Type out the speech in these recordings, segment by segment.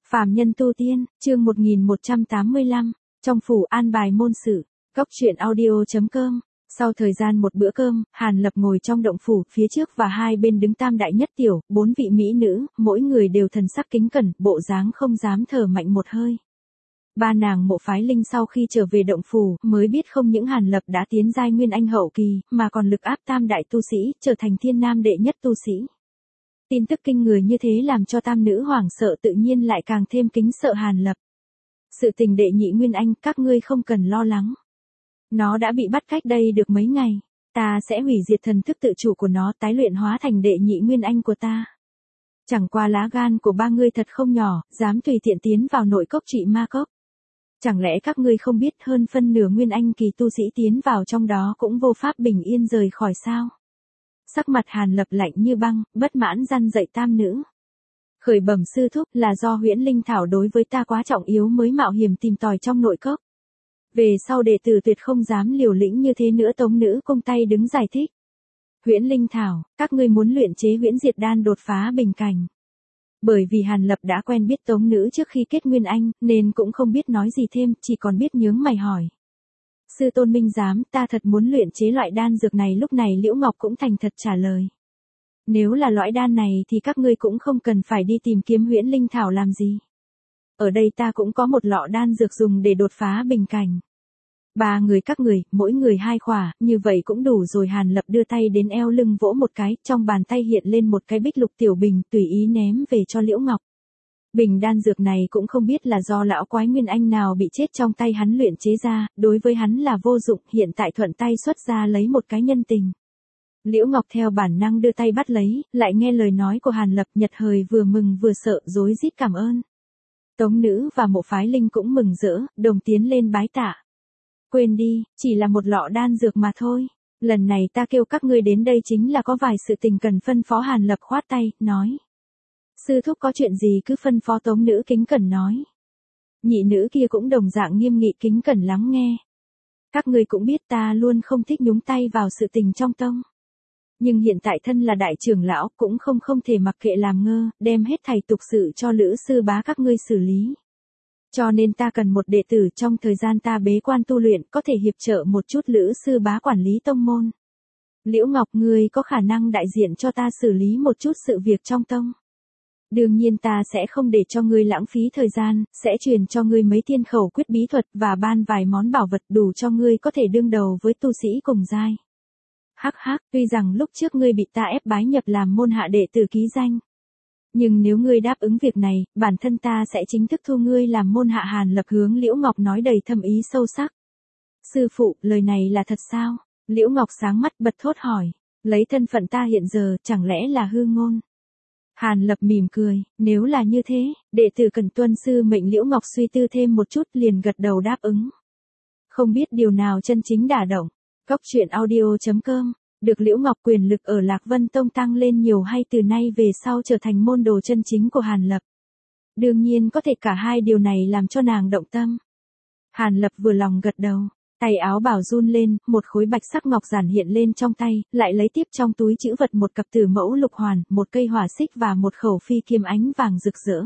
Phàm nhân tu tiên, chương 1185, trong phủ an bài môn sự, góc truyện audio.com. Sau thời gian một bữa cơm, Hàn Lập ngồi trong động phủ, phía trước và hai bên đứng tam đại nhất tiểu, 4 vị mỹ nữ, mỗi người đều thần sắc kính cẩn, bộ dáng không dám thở mạnh một hơi. Ba nàng Mộ Phái Linh sau khi trở về động phủ, mới biết không những Hàn Lập đã tiến giai nguyên anh hậu kỳ, mà còn lực áp tam đại tu sĩ, trở thành thiên nam đệ nhất tu sĩ. Tin tức kinh người như thế làm cho tam nữ hoảng sợ, tự nhiên lại càng thêm kính sợ Hàn Lập. Sự tình đệ nhị nguyên anh, các ngươi không cần lo lắng. Nó đã bị bắt cách đây được mấy ngày, ta sẽ hủy diệt thần thức tự chủ của nó, tái luyện hóa thành đệ nhị nguyên anh của ta. Chẳng qua lá gan của ba ngươi thật không nhỏ, dám tùy tiện tiến vào nội cốc trị ma cốc. Chẳng lẽ các ngươi không biết hơn phân nửa nguyên anh kỳ tu sĩ tiến vào trong đó cũng vô pháp bình yên rời khỏi sao? Sắc mặt Hàn Lập lạnh như băng, bất mãn răn dạy tam nữ. Khởi bẩm sư thúc, là do huyễn linh thảo đối với ta quá trọng yếu mới mạo hiểm tìm tòi trong nội cốc. Về sau đệ tử tuyệt không dám liều lĩnh như thế nữa. Tống nữ cung tay đứng giải thích. Huyễn linh thảo, các ngươi muốn luyện chế huyễn diệt đan đột phá bình cảnh. Bởi vì Hàn Lập đã quen biết tống nữ trước khi kết nguyên anh, nên cũng không biết nói gì thêm, chỉ còn biết nhướng mày hỏi. Sư tôn minh giám, ta thật muốn luyện chế loại đan dược này. Lúc này Liễu Ngọc cũng thành thật trả lời. Nếu là loại đan này thì các ngươi cũng không cần phải đi tìm kiếm huyễn linh thảo làm gì. Ở đây ta cũng có một lọ đan dược dùng để đột phá bình cảnh. Ba người các người, mỗi người 2 khỏa, như vậy cũng đủ rồi. Hàn Lập đưa tay đến eo lưng vỗ một cái, trong bàn tay hiện lên một cái bích lục tiểu bình, tùy ý ném về cho Liễu Ngọc. Bình đan dược này cũng không biết là do lão quái nguyên anh nào bị chết trong tay hắn luyện chế ra, đối với hắn là vô dụng, hiện tại thuận tay xuất ra lấy một cái nhân tình. Liễu Ngọc theo bản năng đưa tay bắt lấy, lại nghe lời nói của Hàn Lập, nhật hời vừa mừng vừa sợ, rối rít cảm ơn. Tống nữ và Mộ Phái Linh cũng mừng rỡ, đồng tiến lên bái tạ. Quên đi, chỉ là một lọ đan dược mà thôi. Lần này ta kêu các ngươi đến đây chính là có vài sự tình cần phân phó. Hàn Lập khoát tay, nói. Sư thúc có chuyện gì cứ phân phó. Tống nữ kính cẩn nói. Nhị nữ kia cũng đồng dạng nghiêm nghị kính cẩn lắng nghe. Các ngươi cũng biết ta luôn không thích nhúng tay vào sự tình trong tông. Nhưng hiện tại thân là đại trưởng lão cũng không thể mặc kệ làm ngơ, đem hết thảy tục sự cho Lữ sư bá các ngươi xử lý. Cho nên ta cần một đệ tử trong thời gian ta bế quan tu luyện có thể hiệp trợ một chút Lữ sư bá quản lý tông môn. Liễu Ngọc, ngươi có khả năng đại diện cho ta xử lý một chút sự việc trong tông. Đương nhiên ta sẽ không để cho ngươi lãng phí thời gian, sẽ truyền cho ngươi mấy thiên khẩu quyết bí thuật và ban vài món bảo vật đủ cho ngươi có thể đương đầu với tu sĩ cùng giai. Hắc hắc, tuy rằng lúc trước ngươi bị ta ép bái nhập làm môn hạ đệ tử ký danh. Nhưng nếu ngươi đáp ứng việc này, bản thân ta sẽ chính thức thu ngươi làm môn hạ. Hàn Lập hướng Liễu Ngọc nói đầy thâm ý sâu sắc. Sư phụ, lời này là thật sao? Liễu Ngọc sáng mắt bật thốt hỏi. Lấy thân phận ta hiện giờ, chẳng lẽ là hư ngôn? Hàn Lập mỉm cười, nếu là như thế, đệ tử cần tuân sư mệnh. Liễu Ngọc suy tư thêm một chút liền gật đầu đáp ứng. Không biết điều nào chân chính đả động. Góc truyện audio.com, được Liễu Ngọc quyền lực ở Lạc Vân Tông tăng lên nhiều hay từ nay về sau trở thành môn đồ chân chính của Hàn Lập. Đương nhiên có thể cả hai điều này làm cho nàng động tâm. Hàn Lập vừa lòng gật đầu, tay áo bảo run lên, một khối bạch sắc ngọc giản hiện lên trong tay, lại lấy tiếp trong túi trữ vật một cặp tử mẫu lục hoàn, một cây hỏa xích và một khẩu phi kiếm ánh vàng rực rỡ.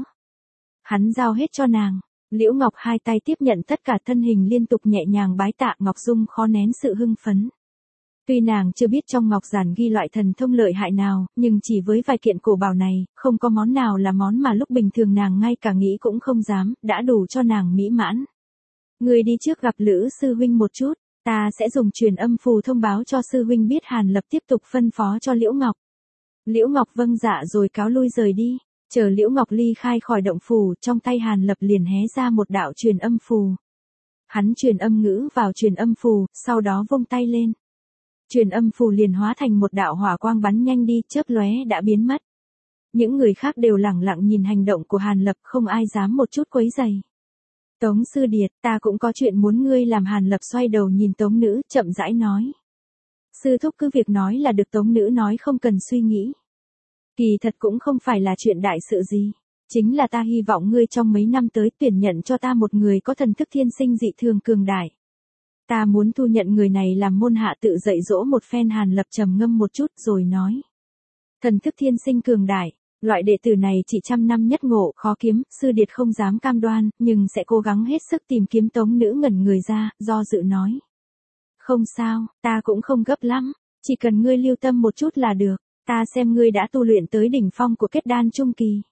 Hắn giao hết cho nàng. Liễu Ngọc hai tay tiếp nhận tất cả, thân hình liên tục nhẹ nhàng bái tạ. Ngọc Dung khó nén sự hưng phấn. Tuy nàng chưa biết trong ngọc giản ghi loại thần thông lợi hại nào, nhưng chỉ với vài kiện cổ bảo này, không có món nào là món mà lúc bình thường nàng ngay cả nghĩ cũng không dám, đã đủ cho nàng mỹ mãn. Người đi trước gặp Lữ sư huynh một chút, ta sẽ dùng truyền âm phù thông báo cho sư huynh biết. Hàn Lập tiếp tục phân phó cho Liễu Ngọc. Liễu Ngọc vâng dạ rồi cáo lui rời đi. Chờ Liễu Ngọc ly khai khỏi động phủ, trong tay Hàn Lập liền hé ra một đạo truyền âm phù. Hắn truyền âm ngữ vào truyền âm phù, sau đó vung tay lên. Truyền âm phù liền hóa thành một đạo hỏa quang bắn nhanh đi, chớp lóe đã biến mất. Những người khác đều lẳng lặng nhìn hành động của Hàn Lập, không ai dám một chút quấy rầy. Tống sư điệt, ta cũng có chuyện muốn ngươi làm. Hàn Lập xoay đầu nhìn tống nữ, chậm rãi nói. Sư thúc cứ việc nói là được. Tống nữ nói không cần suy nghĩ. Kỳ thật cũng không phải là chuyện đại sự gì. Chính là ta hy vọng ngươi trong mấy năm tới tuyển nhận cho ta một người có thần thức thiên sinh dị thường cường đại. Ta muốn thu nhận người này làm môn hạ tự dạy dỗ một phen. Hàn Lập trầm ngâm một chút rồi nói. Thần thức thiên sinh cường đại, Loại đệ tử này chỉ trăm năm nhất ngộ, khó kiếm, sư điệt không dám cam đoan, nhưng sẽ cố gắng hết sức tìm kiếm. Tống Nữ ngẩn người ra, do dự nói. Không sao, ta cũng không gấp lắm, chỉ cần ngươi lưu tâm một chút là được, ta xem ngươi đã tu luyện tới đỉnh phong của kết đan trung kỳ.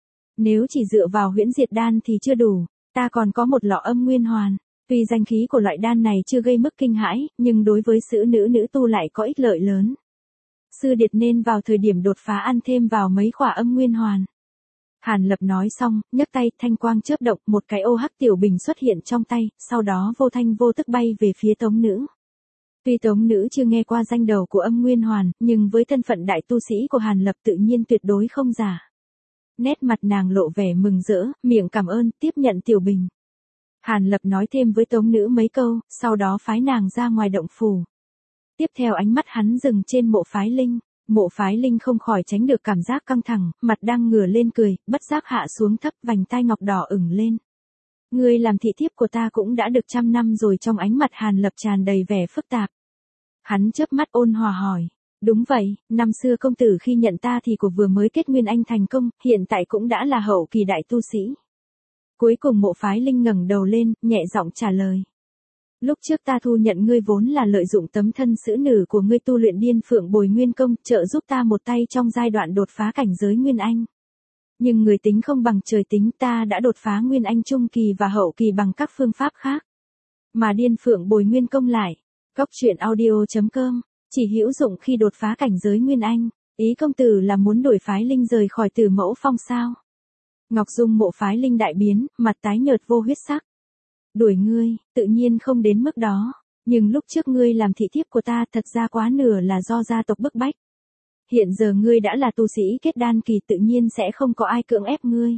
Nếu chỉ dựa vào huyễn diệt đan thì chưa đủ, ta còn có một lọ âm nguyên hoàn. Tuy danh khí của loại đan này chưa gây mức kinh hãi, nhưng đối với nữ nữ tu lại có ích lợi lớn. Sư điệt nên vào thời điểm đột phá ăn thêm vào mấy khỏa âm nguyên hoàn. Hàn Lập nói xong, nhấc tay, thanh quang chớp động, một cái ô hắc tiểu bình xuất hiện trong tay, sau đó vô thanh vô tức bay về phía Tống Nữ. Tuy Tống Nữ chưa nghe qua danh đầu của âm nguyên hoàn, nhưng với thân phận đại tu sĩ của Hàn Lập tự nhiên tuyệt đối không giả. Nét mặt nàng lộ vẻ mừng rỡ, miệng cảm ơn, tiếp nhận tiểu bình. Hàn Lập nói thêm với Tống Nữ mấy câu, sau đó phái nàng ra ngoài động phủ. Tiếp theo ánh mắt hắn dừng trên Mộ Phái Linh. Mộ Phái Linh không khỏi tránh được cảm giác căng thẳng, mặt đang ngửa lên cười, bất giác hạ xuống thấp, vành tai ngọc đỏ ửng lên. Ngươi làm thị thiếp của ta cũng đã được 100 năm rồi. Trong ánh mặt Hàn Lập tràn đầy vẻ phức tạp. Hắn chớp mắt ôn hòa hỏi. Đúng vậy, năm xưa công tử khi nhận ta thì của vừa mới kết nguyên anh thành công, hiện tại cũng đã là hậu kỳ đại tu sĩ. Cuối cùng Mộ Phái Linh ngẩng đầu lên, nhẹ giọng trả lời. Lúc trước ta thu nhận ngươi vốn là lợi dụng tấm thân xử nữ của ngươi tu luyện Điên Phượng Bồi Nguyên Công, trợ giúp ta một tay trong giai đoạn đột phá cảnh giới Nguyên Anh. Nhưng người tính không bằng trời tính, ta đã đột phá Nguyên Anh trung kỳ và hậu kỳ bằng các phương pháp khác. Mà Điên Phượng Bồi Nguyên Công lại, goctruyện.audio.com, chỉ hữu dụng khi đột phá cảnh giới Nguyên Anh. Ý công tử là muốn đuổi Phái Linh rời khỏi Tử Mẫu Phong sao? Ngọc Dung Mộ Phái Linh đại biến, mặt tái nhợt vô huyết sắc. Đuổi ngươi, tự nhiên không đến mức đó, nhưng lúc trước ngươi làm thị thiếp của ta thật ra quá nửa là do gia tộc bức bách. Hiện giờ ngươi đã là tu sĩ kết đan kỳ, tự nhiên sẽ không có ai cưỡng ép ngươi.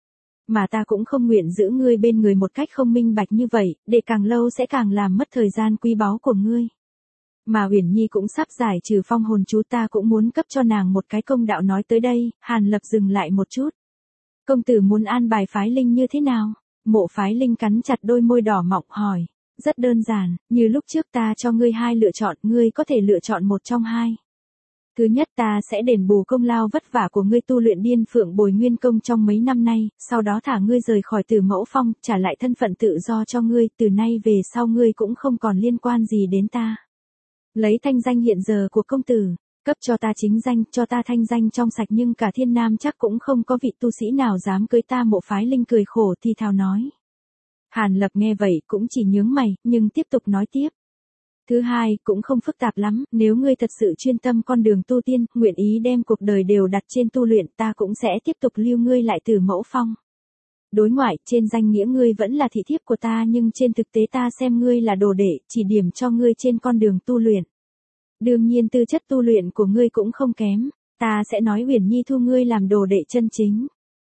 Mà ta cũng không nguyện giữ ngươi bên người một cách không minh bạch như vậy, để càng lâu sẽ càng làm mất thời gian quý báu của ngươi. Mà Uyển Nhi cũng sắp giải trừ phong hồn chú, ta cũng muốn cấp cho nàng một cái công đạo. Nói tới đây, Hàn Lập dừng lại một chút. Công tử muốn an bài Phái Linh như thế nào? Mộ Phái Linh cắn chặt đôi môi đỏ mọng hỏi. Rất đơn giản, như lúc trước ta cho ngươi hai lựa chọn, ngươi có thể lựa chọn một trong hai. Thứ nhất, ta sẽ đền bù công lao vất vả của ngươi tu luyện Điên Phượng Bồi Nguyên Công trong mấy năm nay, sau đó thả ngươi rời khỏi Tử Mẫu Phong, trả lại thân phận tự do cho ngươi, từ nay về sau ngươi cũng không còn liên quan gì đến ta. Lấy thanh danh hiện giờ của công tử, cấp cho ta chính danh, cho ta thanh danh trong sạch, nhưng cả thiên nam chắc cũng không có vị tu sĩ nào dám cưới ta. Mộ Phái Linh cười khổ thi thào nói. Hàn Lập nghe vậy cũng chỉ nhướng mày, nhưng tiếp tục nói tiếp. Thứ hai, cũng không phức tạp lắm, nếu ngươi thật sự chuyên tâm con đường tu tiên, nguyện ý đem cuộc đời đều đặt trên tu luyện, ta cũng sẽ tiếp tục lưu ngươi lại Tử Mẫu Phong. Đối ngoại, trên danh nghĩa ngươi vẫn là thị thiếp của ta, nhưng trên thực tế ta xem ngươi là đồ đệ, chỉ điểm cho ngươi trên con đường tu luyện. Đương nhiên tư chất tu luyện của ngươi cũng không kém, ta sẽ nói Uyển Nhi thu ngươi làm đồ đệ chân chính.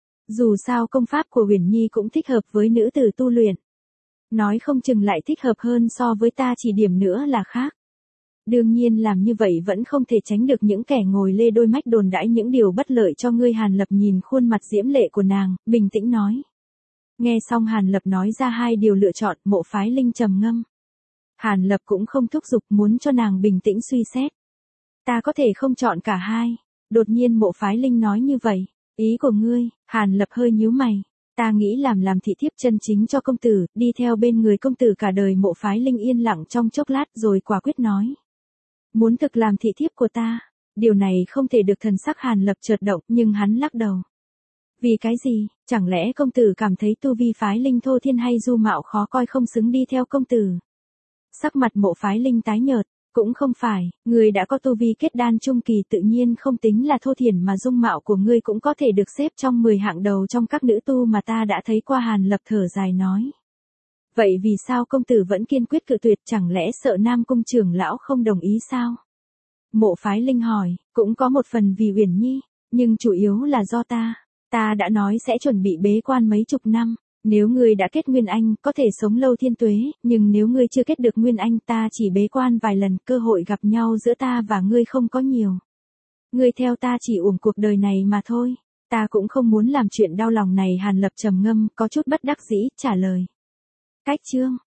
Dù sao công pháp của Uyển Nhi cũng thích hợp với nữ tử tu luyện. Nói không chừng lại thích hợp hơn so với ta chỉ điểm nữa là khác. Đương nhiên làm như vậy vẫn không thể tránh được những kẻ ngồi lê đôi mách đồn đãi những điều bất lợi cho ngươi. Hàn Lập nhìn khuôn mặt diễm lệ của nàng, bình tĩnh nói. Nghe xong Hàn Lập nói ra hai điều lựa chọn, Mộ Phái Linh trầm ngâm. Hàn Lập cũng không thúc giục, muốn cho nàng bình tĩnh suy xét. Ta có thể không chọn cả hai. Đột nhiên Mộ Phái Linh nói như vậy. Ý của ngươi? Hàn Lập hơi nhíu mày. Ta nghĩ làm thị thiếp chân chính cho công tử, đi theo bên người công tử cả đời. Mộ Phái Linh yên lặng trong chốc lát rồi quả quyết nói. Muốn thực làm thị thiếp của ta? Điều này không thể được. Thần sắc Hàn Lập chợt động, nhưng hắn lắc đầu. Vì cái gì? Chẳng lẽ công tử cảm thấy tu vi Phái Linh thô thiên hay dung mạo khó coi không xứng đi theo công tử? Sắc mặt Mộ Phái Linh tái nhợt. Cũng không phải, ngươi đã có tu vi kết đan trung kỳ, tự nhiên không tính là thô thiển, mà dung mạo của ngươi cũng có thể được xếp trong 10 hạng đầu trong các nữ tu mà ta đã thấy qua. Hàn Lập thở dài nói. Vậy vì sao công tử vẫn kiên quyết cự tuyệt, chẳng lẽ sợ Nam Cung trưởng lão không đồng ý sao? Mộ Phái Linh hỏi, cũng có một phần vì Uyển Nhi, nhưng chủ yếu là do ta. Ta đã nói sẽ chuẩn bị bế quan mấy chục năm. Nếu ngươi đã kết Nguyên Anh, có thể sống lâu thiên tuế, nhưng nếu ngươi chưa kết được Nguyên Anh, ta chỉ bế quan vài lần, cơ hội gặp nhau giữa ta và ngươi không có nhiều. Ngươi theo ta chỉ uổng cuộc đời này mà thôi. Ta cũng không muốn làm chuyện đau lòng này. Hàn Lập trầm ngâm, có chút bất đắc dĩ, trả lời. Cách chương.